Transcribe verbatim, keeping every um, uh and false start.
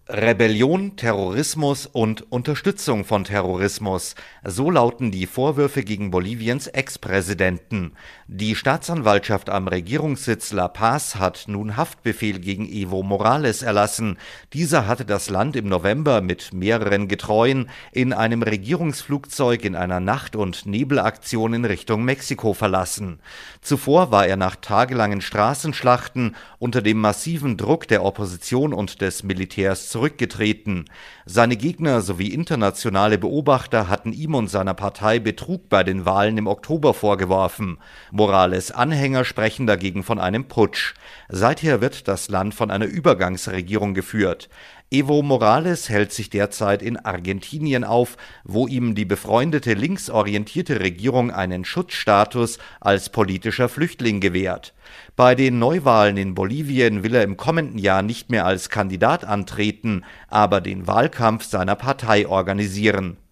Rebellion, Terrorismus und Unterstützung von Terrorismus. So lauten die Vorwürfe gegen Boliviens Ex-Präsidenten. Die Staatsanwaltschaft am Regierungssitz La Paz hat nun Haftbefehl gegen Evo Morales erlassen. Dieser hatte das Land im November mit mehreren Getreuen in einem Regierungsflugzeug in einer Nacht- und Nebelaktion in Richtung Mexiko verlassen. Zuvor war er nach tagelangen Straßenschlachten unter dem massiven Druck der Opposition und des Militärs zurückgetreten. Seine Gegner sowie internationale Beobachter hatten ihm und seiner Partei Betrug bei den Wahlen im Oktober vorgeworfen. Morales' Anhänger sprechen dagegen von einem Putsch. Seither wird das Land von einer Übergangsregierung geführt. Evo Morales hält sich derzeit in Argentinien auf, wo ihm die befreundete linksorientierte Regierung einen Schutzstatus als politischer Flüchtling gewährt. Bei den Neuwahlen in Bolivien will er im kommenden Jahr nicht mehr als Kandidat antreten, aber den Wahlkampf seiner Partei organisieren.